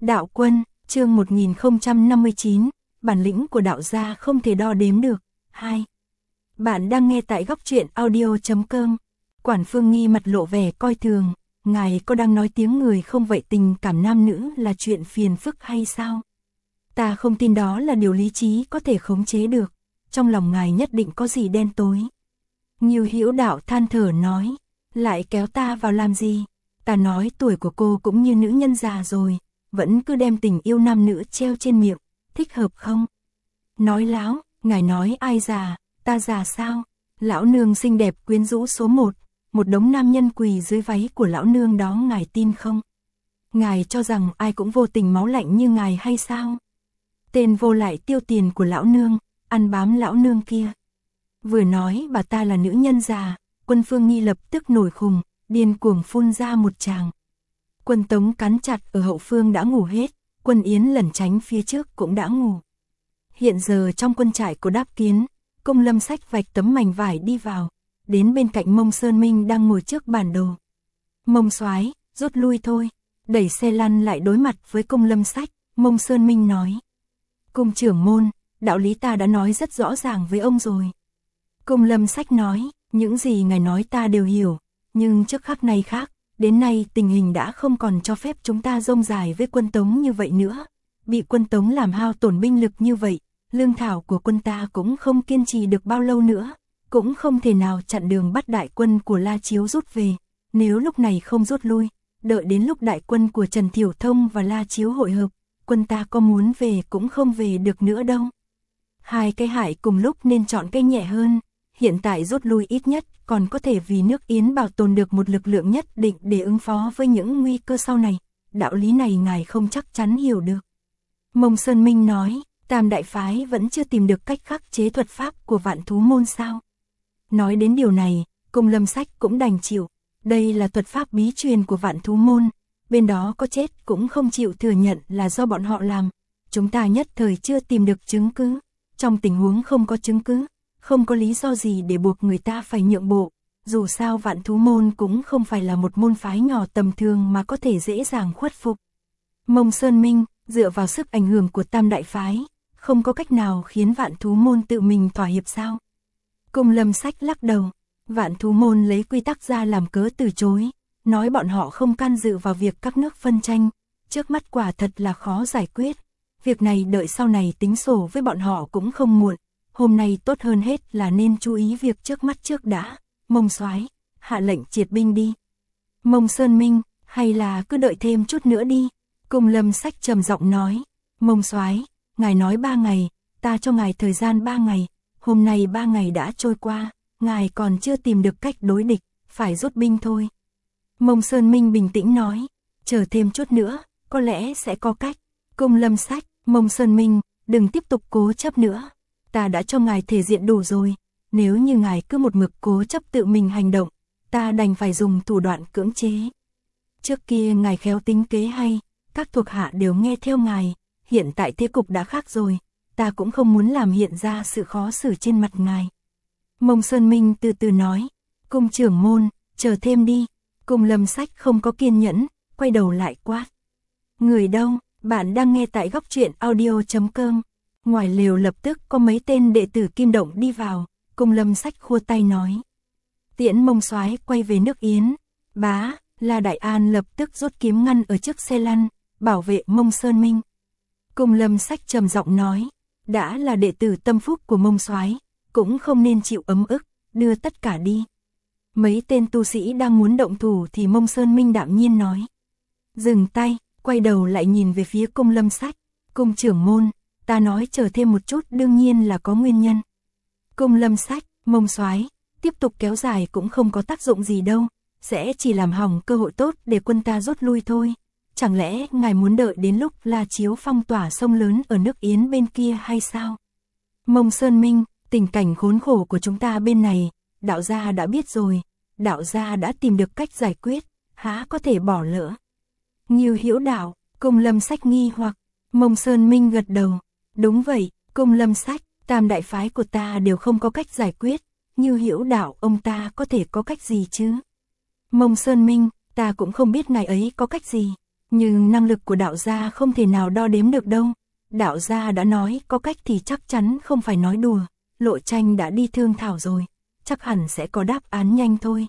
Đạo Quân, chương 1059, bản lĩnh của đạo gia không thể đo đếm được. 2. Bạn đang nghe tại góc truyện audio.com. Quản Phương Nghi mặt lộ vẻ coi thường, ngài có đang nói tiếng người không vậy, tình cảm nam nữ là chuyện phiền phức hay sao? Ta không tin đó là điều lý trí có thể khống chế được, trong lòng ngài nhất định có gì đen tối. Ngưu Hữu Đạo than thở nói, lại kéo ta vào làm gì? Ta nói tuổi của cô cũng như nữ nhân già rồi, vẫn cứ đem tình yêu nam nữ treo trên miệng, thích hợp không? Nói láo, ngài nói ai già, ta già sao? Lão nương xinh đẹp quyến rũ số 1, một đống nam nhân quỳ dưới váy của lão nương đó, ngài tin không? Ngài cho rằng ai cũng vô tình máu lạnh như ngài hay sao? Tên vô lại tiêu tiền của lão nương, ăn bám lão nương kia. Vừa nói bà ta là nữ nhân già, Quân Phương Nghi lập tức nổi khùng, điên cuồng phun ra một tràng. Quân Tống cắn chặt ở hậu phương đã ngủ hết, Quân Yến lẩn tránh phía trước cũng đã ngủ. Hiện giờ trong quân trại của Đáp Kiến, Công Lâm xách vạch tấm mảnh vải đi vào, đến bên cạnh Mông Sơn Minh đang ngồi trước bản đồ. Mông soái, rút lui thôi, đẩy xe lăn lại đối mặt với Công Lâm xách, Mông Sơn Minh nói. Cung trưởng môn, đạo lý ta đã nói rất rõ ràng với ông rồi. Công Lâm xách nói, những gì ngài nói ta đều hiểu, nhưng trước khắc này khác, đến nay tình hình đã không còn cho phép chúng ta rông dài với quân Tống như vậy nữa. Bị quân Tống làm hao tổn binh lực như vậy, lương thảo của quân ta cũng không kiên trì được bao lâu nữa, cũng không thể nào chặn đường bắt đại quân của La Chiếu rút về. Nếu lúc này không rút lui, đợi đến lúc đại quân của Trần Thiểu Thông và La Chiếu hội hợp, quân ta có muốn về cũng không về được nữa đâu. Hai cái hại cùng lúc nên chọn cái nhẹ hơn. Hiện tại rút lui ít nhất còn có thể vì nước Yến bảo tồn được một lực lượng nhất định để ứng phó với những nguy cơ sau này. Đạo lý này ngài không chắc chắn hiểu được. Mông Sơn Minh nói, Tam Đại Phái vẫn chưa tìm được cách khắc chế thuật pháp của Vạn Thú Môn sao? Nói đến điều này, Công Lâm Sách cũng đành chịu. Đây là thuật pháp bí truyền của Vạn Thú Môn. Bên đó có chết cũng không chịu thừa nhận là do bọn họ làm. Chúng ta nhất thời chưa tìm được chứng cứ. Trong tình huống không có chứng cứ, không có lý do gì để buộc người ta phải nhượng bộ. Dù sao Vạn Thú Môn cũng không phải là một môn phái nhỏ tầm thường mà có thể dễ dàng khuất phục. Mông Sơn Minh, dựa vào sức ảnh hưởng của Tam Đại Phái, không có cách nào khiến Vạn Thú Môn tự mình thỏa hiệp sao? Công Lâm Sách lắc đầu, Vạn Thú Môn lấy quy tắc ra làm cớ từ chối, nói bọn họ không can dự vào việc các nước phân tranh, trước mắt quả thật là khó giải quyết. Việc này đợi sau này tính sổ với bọn họ cũng không muộn. Hôm nay tốt hơn hết là nên chú ý việc trước mắt trước đã. Mông soái, hạ lệnh triệt binh đi. Mông Sơn Minh, hay là cứ đợi thêm chút nữa đi. Công Lâm Sách trầm giọng nói. Mông soái, ngài nói 3 ngày, ta cho ngài thời gian 3 ngày. Hôm nay 3 ngày đã trôi qua, ngài còn chưa tìm được cách đối địch, phải rút binh thôi. Mông Sơn Minh bình tĩnh nói. Chờ thêm chút nữa, có lẽ sẽ có cách. Công Lâm Sách, Mông Sơn Minh, đừng tiếp tục cố chấp nữa. Ta đã cho ngài thể diện đủ rồi, nếu như ngài cứ một mực cố chấp tự mình hành động, ta đành phải dùng thủ đoạn cưỡng chế. Trước kia ngài khéo tính kế hay, các thuộc hạ đều nghe theo ngài, hiện tại thế cục đã khác rồi, ta cũng không muốn làm hiện ra sự khó xử trên mặt ngài. Mông Sơn Minh từ từ nói, Cung trưởng môn, chờ thêm đi. Cung Lâm Sách không có kiên nhẫn, quay đầu lại quát. Người đâu, bạn đang nghe tại góc truyện audio.com. Ngoài lều lập tức có mấy tên đệ tử Kim Động đi vào, Công Lâm Sách khua tay nói. Tiễn Mông soái quay về nước Yến. Bá, La Đại An lập tức rút kiếm ngăn ở trước xe lăn, bảo vệ Mông Sơn Minh. Công Lâm Sách trầm giọng nói, đã là đệ tử tâm phúc của Mông soái, cũng không nên chịu ấm ức, đưa tất cả đi. Mấy tên tu sĩ đang muốn động thủ thì Mông Sơn Minh đạm nhiên nói. Dừng tay, quay đầu lại nhìn về phía Công Lâm Sách. Cung trưởng môn, ta nói chờ thêm một chút đương nhiên là có nguyên nhân. Công Lâm Sách, Mông soái, tiếp tục kéo dài cũng không có tác dụng gì đâu, sẽ chỉ làm hỏng cơ hội tốt để quân ta rút lui thôi. Chẳng lẽ ngài muốn đợi đến lúc La Chiếu phong tỏa sông lớn ở nước Yến bên kia hay sao? Mông Sơn Minh, tình cảnh khốn khổ của chúng ta bên này, đạo gia đã biết rồi, đạo gia đã tìm được cách giải quyết, há có thể bỏ lỡ. Ngưu Hữu Đạo, Công Lâm Sách nghi hoặc, Mông Sơn Minh gật đầu. Đúng vậy, Công Lâm Sách, Tam Đại Phái của ta đều không có cách giải quyết, Ngưu Hữu Đạo ông ta có thể có cách gì chứ? Mông Sơn Minh, ta cũng không biết ngài ấy có cách gì. Nhưng năng lực của đạo gia không thể nào đo đếm được đâu. Đạo gia đã nói có cách thì chắc chắn không phải nói đùa. Lộ Tranh đã đi thương thảo rồi, chắc hẳn sẽ có đáp án nhanh thôi.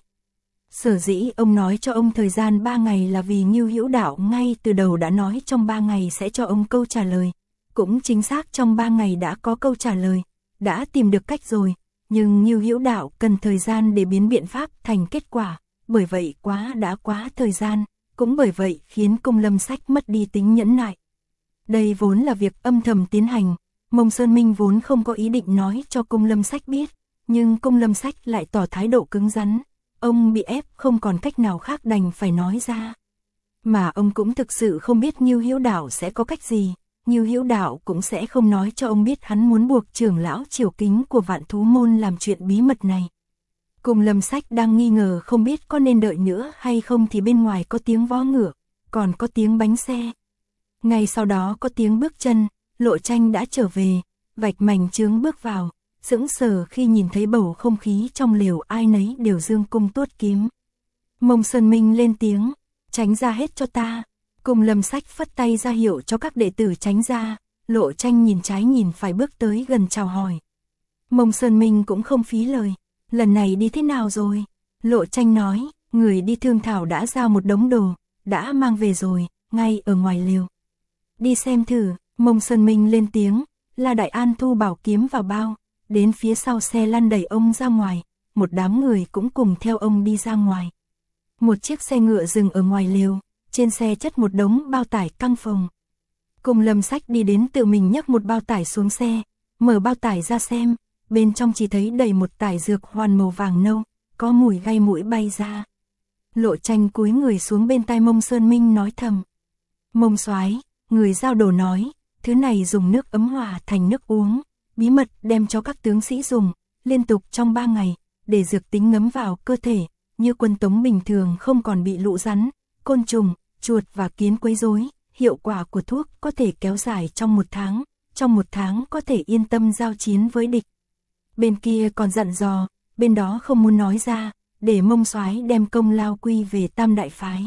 Sở dĩ ông nói cho ông thời gian 3 ngày là vì Ngưu Hữu Đạo ngay từ đầu đã nói trong 3 ngày sẽ cho ông câu trả lời. Cũng chính xác trong 3 ngày đã có câu trả lời, đã tìm được cách rồi. Nhưng Ngưu Hữu Đạo cần thời gian để biến biện pháp thành kết quả, bởi vậy đã quá thời gian, cũng bởi vậy khiến Cung Lâm Sách mất đi tính nhẫn nại. Đây vốn là việc âm thầm tiến hành, Mông Sơn Minh vốn không có ý định nói cho Cung Lâm Sách biết, nhưng Cung Lâm Sách lại tỏ thái độ cứng rắn, ông bị ép không còn cách nào khác đành phải nói ra. Mà ông cũng thực sự không biết Ngưu Hữu Đạo sẽ có cách gì, Ngưu Hữu Đạo cũng sẽ không nói cho ông biết hắn muốn buộc trưởng lão Triều Kính của Vạn Thú Môn làm chuyện bí mật này. Cung Lâm Sách đang nghi ngờ không biết có nên đợi nữa hay không thì bên ngoài có tiếng vó ngựa, còn có tiếng bánh xe. Ngay sau đó có tiếng bước chân, Lộ Tranh đã trở về, vạch mảnh chướng bước vào, sững sờ khi nhìn thấy bầu không khí trong lều ai nấy đều dương cung tuốt kiếm. Mông Sơn Minh lên tiếng, tránh ra hết cho ta. Cung Lâm Sách phất tay ra hiệu cho các đệ tử tránh ra, Lộ Tranh nhìn trái nhìn phải bước tới gần chào hỏi. Mông Sơn Minh cũng không phí lời, lần này đi thế nào rồi? Lộ Tranh nói, người đi thương thảo đã giao một đống đồ, đã mang về rồi, ngay ở ngoài lều. Đi xem thử, Mông Sơn Minh lên tiếng, La Đại An thu bảo kiếm vào bao, đến phía sau xe lăn đẩy ông ra ngoài, một đám người cũng cùng theo ông đi ra ngoài. Một chiếc xe ngựa dừng ở ngoài lều, trên xe chất một đống bao tải căng phồng. Cung Lâm Sách đi đến tự mình nhấc một bao tải xuống xe, mở bao tải ra xem, bên trong chỉ thấy đầy một tải dược hoàn màu vàng nâu, có mùi gai mũi bay ra. Lộ Tranh cúi người xuống bên tai Mông Sơn Minh nói thầm. Mông soái, người giao đồ nói, thứ này dùng nước ấm hòa thành nước uống, bí mật đem cho các tướng sĩ dùng, liên tục trong 3 ngày, để dược tính ngấm vào cơ thể, như quân tống bình thường không còn bị lũ rắn, côn trùng, chuột và kiến quấy rối. Hiệu quả của thuốc có thể kéo dài trong 1 tháng, trong 1 tháng có thể yên tâm giao chiến với địch. Bên kia còn dặn dò, bên đó không muốn nói ra, để Mông soái đem công lao quy về Tam Đại Phái.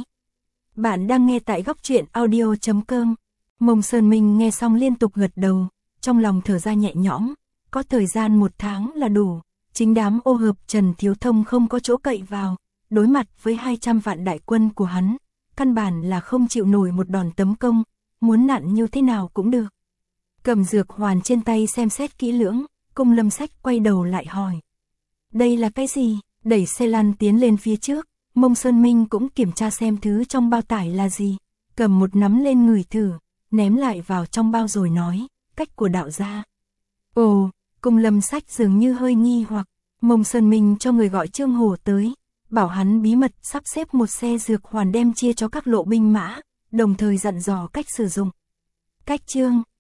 Bạn đang nghe tại góc truyện audio.com. Mông Sơn Minh nghe xong liên tục gật đầu, trong lòng thở ra nhẹ nhõm, có thời gian 1 tháng là đủ, chính đám ô hợp Trần Thiếu Thông không có chỗ cậy vào, đối mặt với 200 vạn đại quân của hắn, căn bản là không chịu nổi một đòn tấn công, muốn nặn như thế nào cũng được. Cầm dược hoàn trên tay xem xét kỹ lưỡng, Cung Lâm Sách quay đầu lại hỏi. Đây là cái gì? Đẩy xe lăn tiến lên phía trước, Mông Sơn Minh cũng kiểm tra xem thứ trong bao tải là gì, cầm một nắm lên ngửi thử, ném lại vào trong bao rồi nói, cách của đạo gia. Ồ, Cung Lâm Sách dường như hơi nghi hoặc, Mông Sơn Minh cho người gọi Trương Hổ tới, bảo hắn bí mật sắp xếp một xe dược hoàn đem chia cho các lộ binh mã, đồng thời dặn dò cách sử dụng. Cách Trương,